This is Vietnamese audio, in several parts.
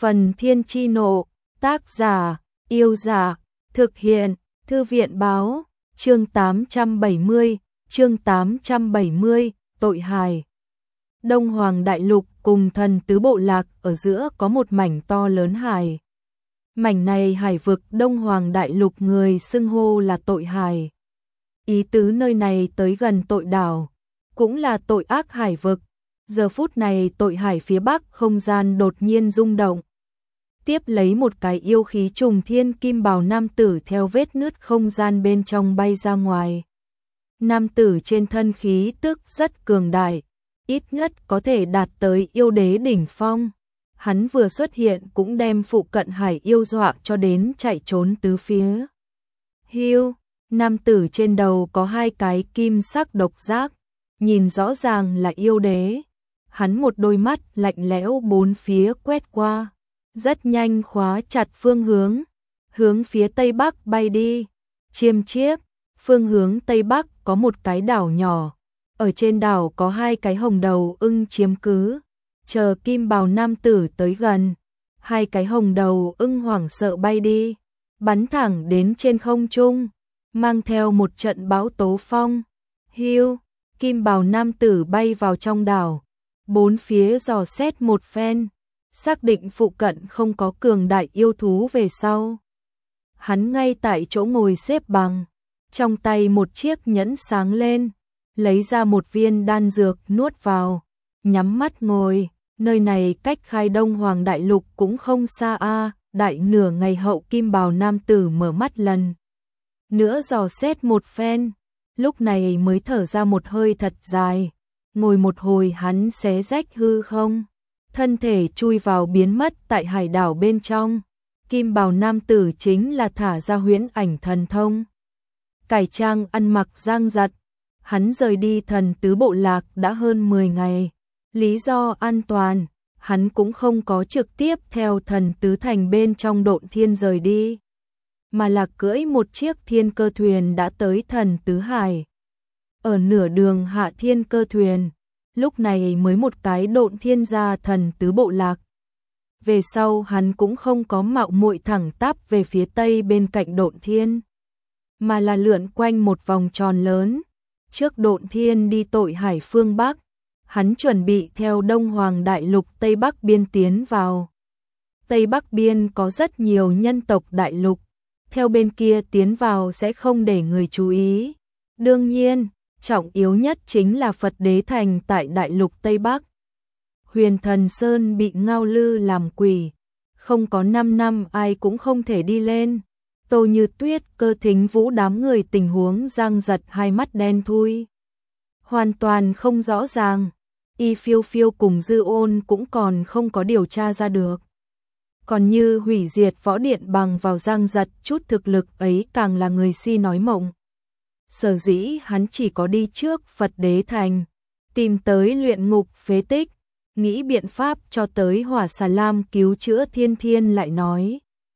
Phần Thiên Chi Nộ, tác giả, Yêu Dạ, thực hiện, Thư viện báo, chương 870, tội hài. Đông Hoàng Đại Lục cùng Thần Tứ Bộ Lạc ở giữa có một mảnh to lớn hải. Mảnh này hải vực Đông Hoàng Đại Lục người xưng hô là tội hài. Ý tứ nơi này tới gần tội đảo, cũng là tội ác hải vực. Giờ phút này tội hải phía bắc không gian đột nhiên rung động. Tiếp lấy một cái yêu khí trùng thiên kim bào nam tử theo vết nứt không gian bên trong bay ra ngoài. Nam tử trên thân khí tức rất cường đại, ít nhất có thể đạt tới yêu đế đỉnh phong. Hắn vừa xuất hiện cũng đem phụ cận hải yêu dọa cho đến chạy trốn tứ phía. Hiu, nam tử trên đầu có hai cái kim sắc độc giác, nhìn rõ ràng là yêu đế. Hắn một đôi mắt lạnh lẽo bốn phía quét qua, rất nhanh khóa chặt phương hướng phía tây bắc bay đi. Chiêm chiếp, phương hướng tây bắc có một cái đảo nhỏ, ở trên đảo có hai cái hồng đầu ưng chiếm cứ. Chờ kim bào nam tử tới gần, hai cái hồng đầu ưng hoảng sợ bay đi, bắn thẳng đến trên không trung, mang theo một trận bão tố phong. Hiu, kim bào nam tử bay vào trong đảo, bốn phía dò xét một phen, xác định phụ cận không có cường đại yêu thú về sau. Hắn ngay tại chỗ ngồi xếp bằng, trong tay một chiếc nhẫn sáng lên, lấy ra một viên đan dược nuốt vào, nhắm mắt ngồi. Nơi này cách khai Đông Hoàng Đại Lục cũng không xa a. Đại nửa ngày hậu kim bào nam tử mở mắt lần nữa dò xét một phen, lúc này mới thở ra một hơi thật dài. Ngồi một hồi hắn xé rách hư không, thân thể chui vào biến mất tại hải đảo bên trong. Kim bào nam tử chính là thả ra huyễn ảnh thần thông, cải trang ăn mặc giang giật. Hắn rời đi Thần Tứ Bộ Lạc đã hơn 10 ngày. Lý do an toàn, hắn cũng không có trực tiếp theo Thần Tứ Thành bên trong Độn Thiên rời đi, mà là cưỡi một chiếc thiên cơ thuyền đã tới Thần Tứ Hải. Ở nửa đường hạ thiên cơ thuyền, lúc này mới một cái Độn Thiên ra Thần Tứ Bộ Lạc. Về sau hắn cũng không có mạo muội thẳng tắp về phía tây bên cạnh Độn Thiên, mà là lượn quanh một vòng tròn lớn. Trước Độn Thiên đi tội hải phương Bắc, hắn chuẩn bị theo Đông Hoàng Đại Lục Tây Bắc biên tiến vào. Tây Bắc biên có rất nhiều nhân tộc đại lục, theo bên kia tiến vào sẽ không để người chú ý. Đương nhiên, trọng yếu nhất chính là Phật Đế Thành tại Đại Lục Tây Bắc. Huyền Thần Sơn bị Ngao Lư làm quỷ, không có 5 năm ai cũng không thể đi lên. Tô Như Tuyết, Cơ Thính Vũ đám người tình huống giang giật hai mắt đen thui, hoàn toàn không rõ ràng. Y Phiêu Phiêu cùng Dư Ôn cũng còn không có điều tra ra được. Còn Như hủy diệt võ điện bằng vào giang giật chút thực lực ấy càng là người si nói mộng. Sở dĩ hắn chỉ có đi trước Phật Đế Thành, tìm tới luyện ngục phế tích, nghĩ biện pháp cho tới Hỏa Xà Lam cứu chữa Thiên Thiên lại nói.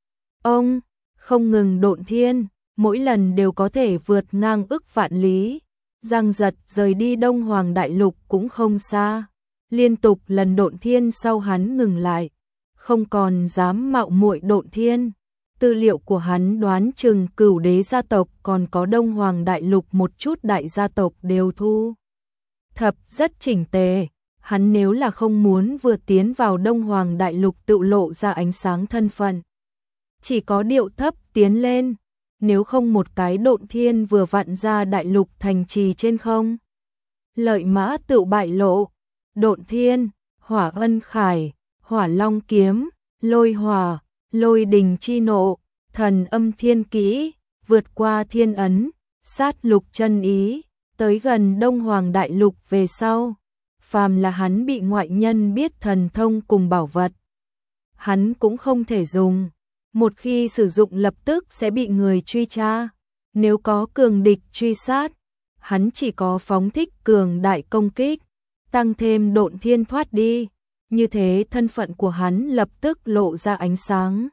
Ông không ngừng Độn Thiên, mỗi lần đều có thể vượt ngang ức vạn lý. Giang giật rời đi Đông Hoàng Đại Lục cũng không xa, liên tục lần Độn Thiên sau hắn ngừng lại, không còn dám mạo muội Độn Thiên. Tư liệu của hắn đoán chừng Cửu Đế gia tộc còn có Đông Hoàng Đại Lục một chút đại gia tộc đều thu thập rất chỉnh tề. Hắn nếu là không muốn vừa tiến vào Đông Hoàng Đại Lục tự lộ ra ánh sáng thân phận, chỉ có điệu thấp tiến lên. Nếu không một cái Độn Thiên vừa vặn ra đại lục thành trì trên không, lợi mã tựu bại lộ. Độn Thiên, Hỏa Ân Khải, Hỏa Long Kiếm, Lôi Hỏa, Lôi Đình Chi Nộ, Thần Âm Thiên Kỹ, vượt qua thiên ấn, sát lục chân ý, tới gần Đông Hoàng Đại Lục về sau, phàm là hắn bị ngoại nhân biết thần thông cùng bảo vật, hắn cũng không thể dùng. Một khi sử dụng lập tức sẽ bị người truy tra. Nếu có cường địch truy sát, hắn chỉ có phóng thích cường đại công kích, tăng thêm Độn Thiên thoát đi. Như thế thân phận của hắn lập tức lộ ra ánh sáng.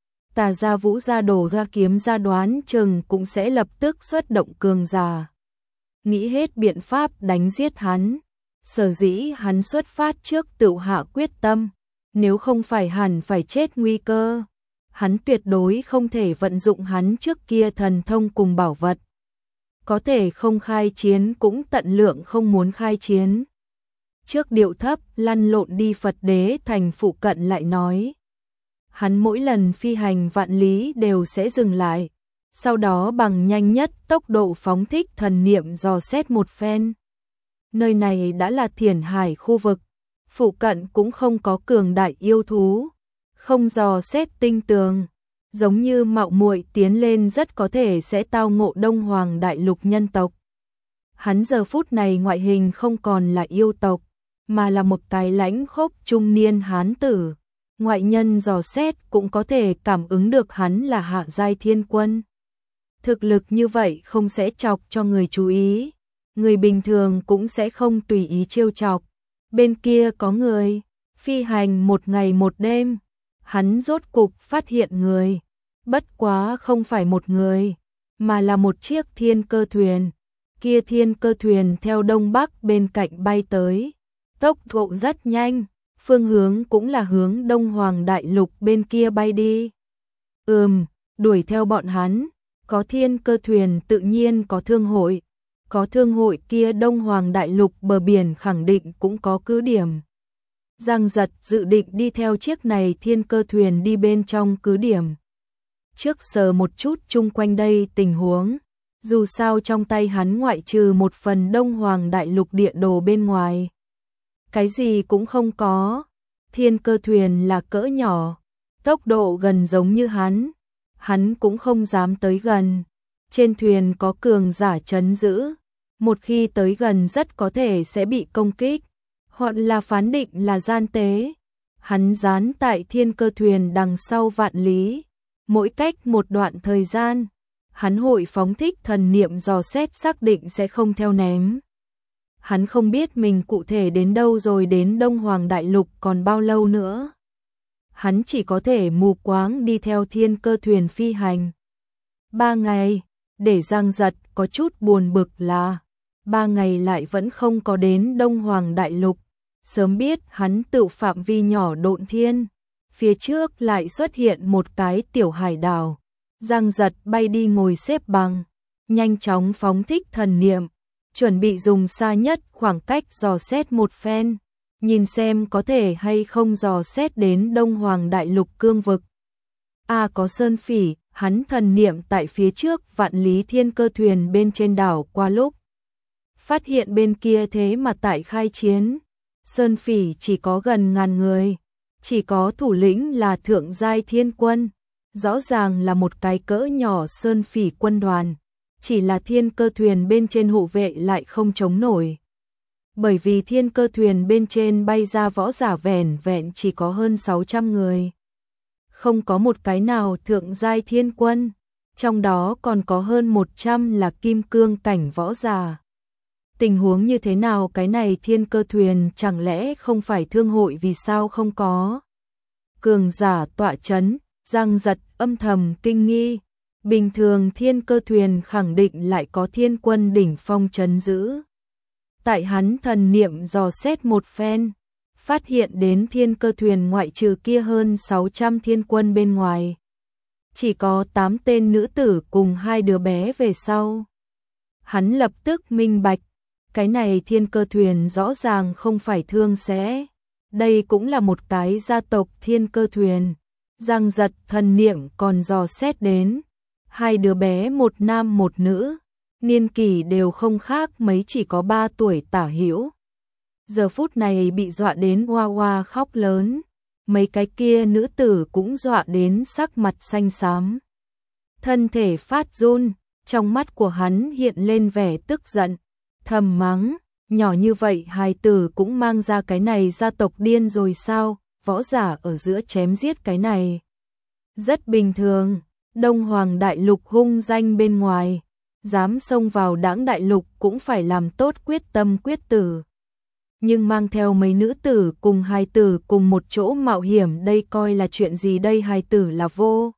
Tà gia Vũ gia Đồ gia Kiếm gia đoán chừng cũng sẽ lập tức xuất động cường giả, nghĩ hết biện pháp đánh giết hắn. Sở dĩ hắn xuất phát trước tự hạ quyết tâm, nếu không phải hẳn phải chết nguy cơ. Hắn tuyệt đối không thể vận dụng hắn trước kia thần thông cùng bảo vật. Có thể không khai chiến cũng tận lượng không muốn khai chiến. Trước điệu thấp lăn lộn đi Phật Đế thành phụ cận lại nói. Hắn mỗi lần phi hành vạn lý đều sẽ dừng lại. Sau đó bằng nhanh nhất tốc độ phóng thích thần niệm dò xét một phen. Nơi này đã là Thiền Hải khu vực. Phụ cận cũng không có cường đại yêu thú. Không dò xét tinh tường. Giống như mạo muội tiến lên rất có thể sẽ tao ngộ Đông Hoàng Đại Lục nhân tộc. Hắn giờ phút này ngoại hình không còn là yêu tộc, mà là một cái lãnh khốc trung niên hán tử. Ngoại nhân dò xét cũng có thể cảm ứng được hắn là hạ giai thiên quân. Thực lực như vậy không sẽ chọc cho người chú ý. Người bình thường cũng sẽ không tùy ý trêu chọc. Bên kia có người, phi hành một ngày một đêm. Hắn rốt cục phát hiện người. Bất quá không phải một người, mà là một chiếc thiên cơ thuyền. Kia thiên cơ thuyền theo đông bắc bên cạnh bay tới. Tốc độ rất nhanh, phương hướng cũng là hướng Đông Hoàng Đại Lục bên kia bay đi. Đuổi theo bọn hắn, có thiên cơ thuyền tự nhiên có thương hội. Có thương hội kia Đông Hoàng Đại Lục bờ biển khẳng định cũng có cứ điểm. Giang Giật dự định đi theo chiếc này thiên cơ thuyền đi bên trong cứ điểm. Trước sờ một chút chung quanh đây tình huống. Dù sao trong tay hắn ngoại trừ một phần Đông Hoàng Đại Lục địa đồ bên ngoài. Cái gì cũng không có. Thiên cơ thuyền là cỡ nhỏ. Tốc độ gần giống như hắn. Hắn cũng không dám tới gần. Trên thuyền có cường giả trấn giữ. Một khi tới gần rất có thể sẽ bị công kích. Hoặc là phán định là gian tế. Hắn dán tại thiên cơ thuyền đằng sau vạn lý. Mỗi cách một đoạn thời gian, hắn hội phóng thích thần niệm dò xét xác định sẽ không theo ném. Hắn không biết mình cụ thể đến đâu rồi, đến Đông Hoàng Đại Lục còn bao lâu nữa. Hắn chỉ có thể mù quáng đi theo thiên cơ thuyền phi hành. 3 ngày, để Giang Giật có chút buồn bực là 3 ngày lại vẫn không có đến Đông Hoàng Đại Lục. Sớm biết hắn tự phạm vi nhỏ độn thiên. Phía trước lại xuất hiện một cái tiểu hải đảo. Giang Giật bay đi ngồi xếp bằng, nhanh chóng phóng thích thần niệm, chuẩn bị dùng xa nhất khoảng cách dò xét một phen, nhìn xem có thể hay không dò xét đến Đông Hoàng Đại Lục cương vực. Có sơn phỉ, hắn thần niệm tại phía trước vạn lý thiên cơ thuyền bên trên đảo qua lúc. Phát hiện bên kia thế mà tại khai chiến, sơn phỉ chỉ có gần 1000 người. Chỉ có thủ lĩnh là thượng giai thiên quân, rõ ràng là một cái cỡ nhỏ sơn phỉ quân đoàn, chỉ là thiên cơ thuyền bên trên hộ vệ lại không chống nổi. Bởi vì thiên cơ thuyền bên trên bay ra võ giả vẻn vẹn chỉ có hơn 600 người. Không có một cái nào thượng giai thiên quân, trong đó còn có hơn 100 là kim cương cảnh võ giả. Tình huống như thế nào, cái này thiên cơ thuyền chẳng lẽ không phải thương hội, vì sao không có cường giả tọa chấn? Giang Giật âm thầm kinh nghi. Bình thường thiên cơ thuyền khẳng định lại có thiên quân đỉnh phong trấn giữ. Tại hắn thần niệm dò xét một phen, phát hiện đến thiên cơ thuyền ngoại trừ kia hơn 600 thiên quân bên ngoài, chỉ có 8 tên nữ tử cùng 2 đứa bé về sau. Hắn lập tức minh bạch, cái này thiên cơ thuyền rõ ràng không phải thương sẽ. Đây cũng là một cái gia tộc thiên cơ thuyền. Giang Giật thần niệm còn dò xét đến 2 đứa bé, một nam một nữ, niên kỷ đều không khác mấy, chỉ có 3 tuổi tả hữu. Giờ phút này bị dọa đến oa oa khóc lớn. Mấy cái kia nữ tử cũng dọa đến sắc mặt xanh xám, thân thể phát run. Trong mắt của hắn hiện lên vẻ tức giận, thầm mắng, nhỏ như vậy hài tử cũng mang ra cái này, gia tộc điên rồi sao? Võ giả ở giữa chém giết cái này rất bình thường. Đông Hoàng Đại Lục hung danh bên ngoài, dám xông vào Đãng Đại Lục cũng phải làm tốt quyết tâm quyết tử. Nhưng mang theo mấy nữ tử cùng hài tử cùng một chỗ mạo hiểm, đây coi là chuyện gì đây? Hài tử là vô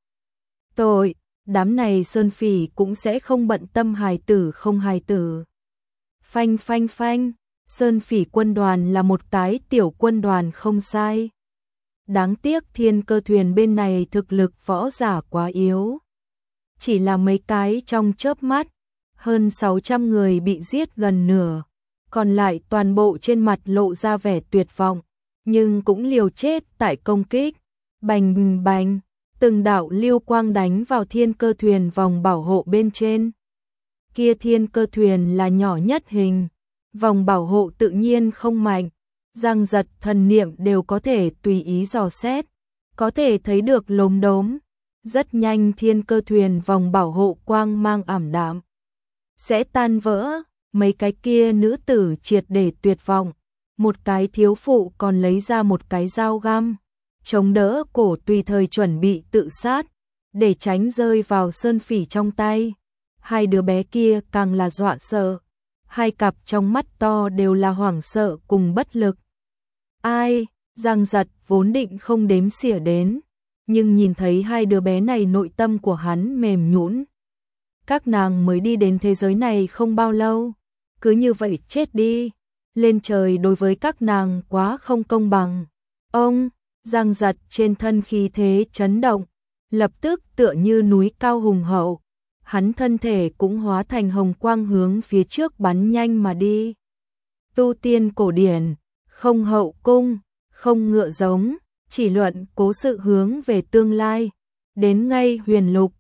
tội, đám này sơn phỉ cũng sẽ không bận tâm hài tử không hài tử. Phanh phanh phanh, sơn phỉ quân đoàn là một cái tiểu quân đoàn không sai. Đáng tiếc Thiên Cơ Thuyền bên này thực lực võ giả quá yếu. Chỉ là mấy cái trong chớp mắt, hơn 600 người bị giết gần nửa, còn lại toàn bộ trên mặt lộ ra vẻ tuyệt vọng, nhưng cũng liều chết tại công kích. Bành bành, từng đạo lưu quang đánh vào Thiên Cơ Thuyền vòng bảo hộ bên trên. Kia Thiên Cơ Thuyền là nhỏ nhất hình, vòng bảo hộ tự nhiên không mạnh, Giang Giật thần niệm đều có thể tùy ý dò xét, có thể thấy được lốm đốm. Rất nhanh Thiên Cơ Thuyền vòng bảo hộ quang mang ảm đạm sẽ tan vỡ, mấy cái kia nữ tử triệt để tuyệt vọng, một cái thiếu phụ còn lấy ra một cái dao găm, chống đỡ cổ tùy thời chuẩn bị tự sát, để tránh rơi vào sơn phỉ trong tay. Hai đứa bé kia càng là dọa sợ, hai cặp trong mắt to đều là hoảng sợ cùng bất lực. Ai, Giang Giật vốn định không đếm xỉa đến, nhưng nhìn thấy hai đứa bé này nội tâm của hắn mềm nhũn. Các nàng mới đi đến thế giới này không bao lâu, cứ như vậy chết đi, lên trời đối với các nàng quá không công bằng. Ông, Giang Giật trên thân khí thế chấn động, lập tức tựa như núi cao hùng hậu, hắn thân thể cũng hóa thành hồng quang hướng phía trước bắn nhanh mà đi. Tu tiên cổ điển, không hậu cung, không ngựa giống, chỉ luận cố sự hướng về tương lai, đến ngay huyền lục,